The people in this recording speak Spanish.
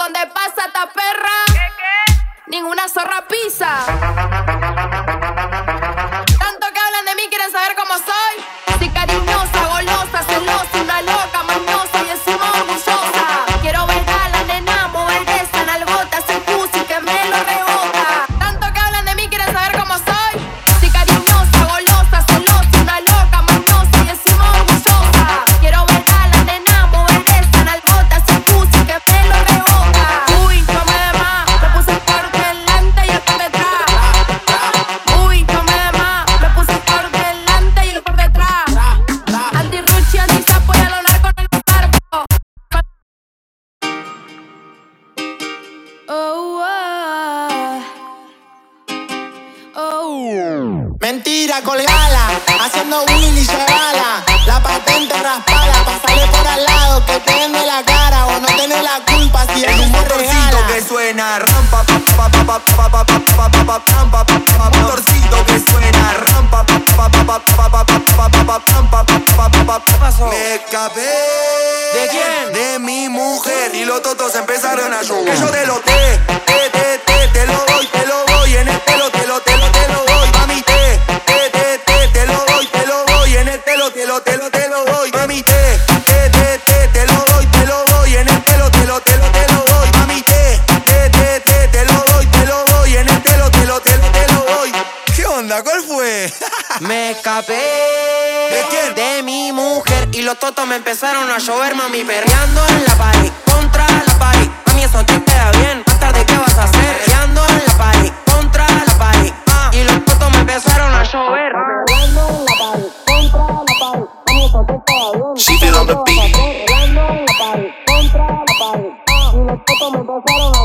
¿Dónde pasa esta perra? Ninguna zorra pisa. Tanto que hablan de mí, quieren saber cómo soy. Soy cariñosa, golosa, celosa, una loca, mañosa y encima orgullosa. Quiero ver a la nena mover esa nalgota, ese pussy que me lo rebota. Tanto que hablan de mí, quieren saber cómo soy. Soy cariñosa, golosa, celosa, una loca, mañosa y encima orgullosa. Quiero ver a la nena mover esa nalgota, ese pussy que me lo rebota. Uy, come de más, me puse el por delante y el por detrás. Uy, come de más, me puse el por delante y el por detrás. Anti-Ruchi, anti-sapo y a lo largo en el barco. Mentira, colgala, haciendo Willy llevala. La patente raspala, pasale por al lado que te vende la cara. O no tenés la culpa si el humor regala. Que suena rampa, pa pa pa pa pa pa pa pa pa pa pa. Motorcito que suena rampa, pa pa pa pa pa pa pa pa pa pa. ¿Qué pasó? Me escapé. ¿De quién? De mi mujer y los totos empezaron a llover. Que yo te lo te lo doy, te lo doy en el pelo, te lo doy. Mami, te lo doy en el pelo, te lo doy. Mami, te lo doy en el pelo, te lo doy. Mami, te lo doy en el pelo, te lo doy. ¿Qué onda? ¿Cuál fue? Me escapé. ¿De quién? De mi mujer y los totos me empezaron a llover, mami, perreando en la pared, contra la pared. Mami, eso te queda bien, más tarde ¿qué vas a hacer? Perreando en la pared, contra la pared. Y los totos me empezaron a llover. Perreando en la pared, contra la pared. Mami, eso te queda bien. She feel on the beat. Perreando en la pared, contra la pared. Y los totos me empezaron a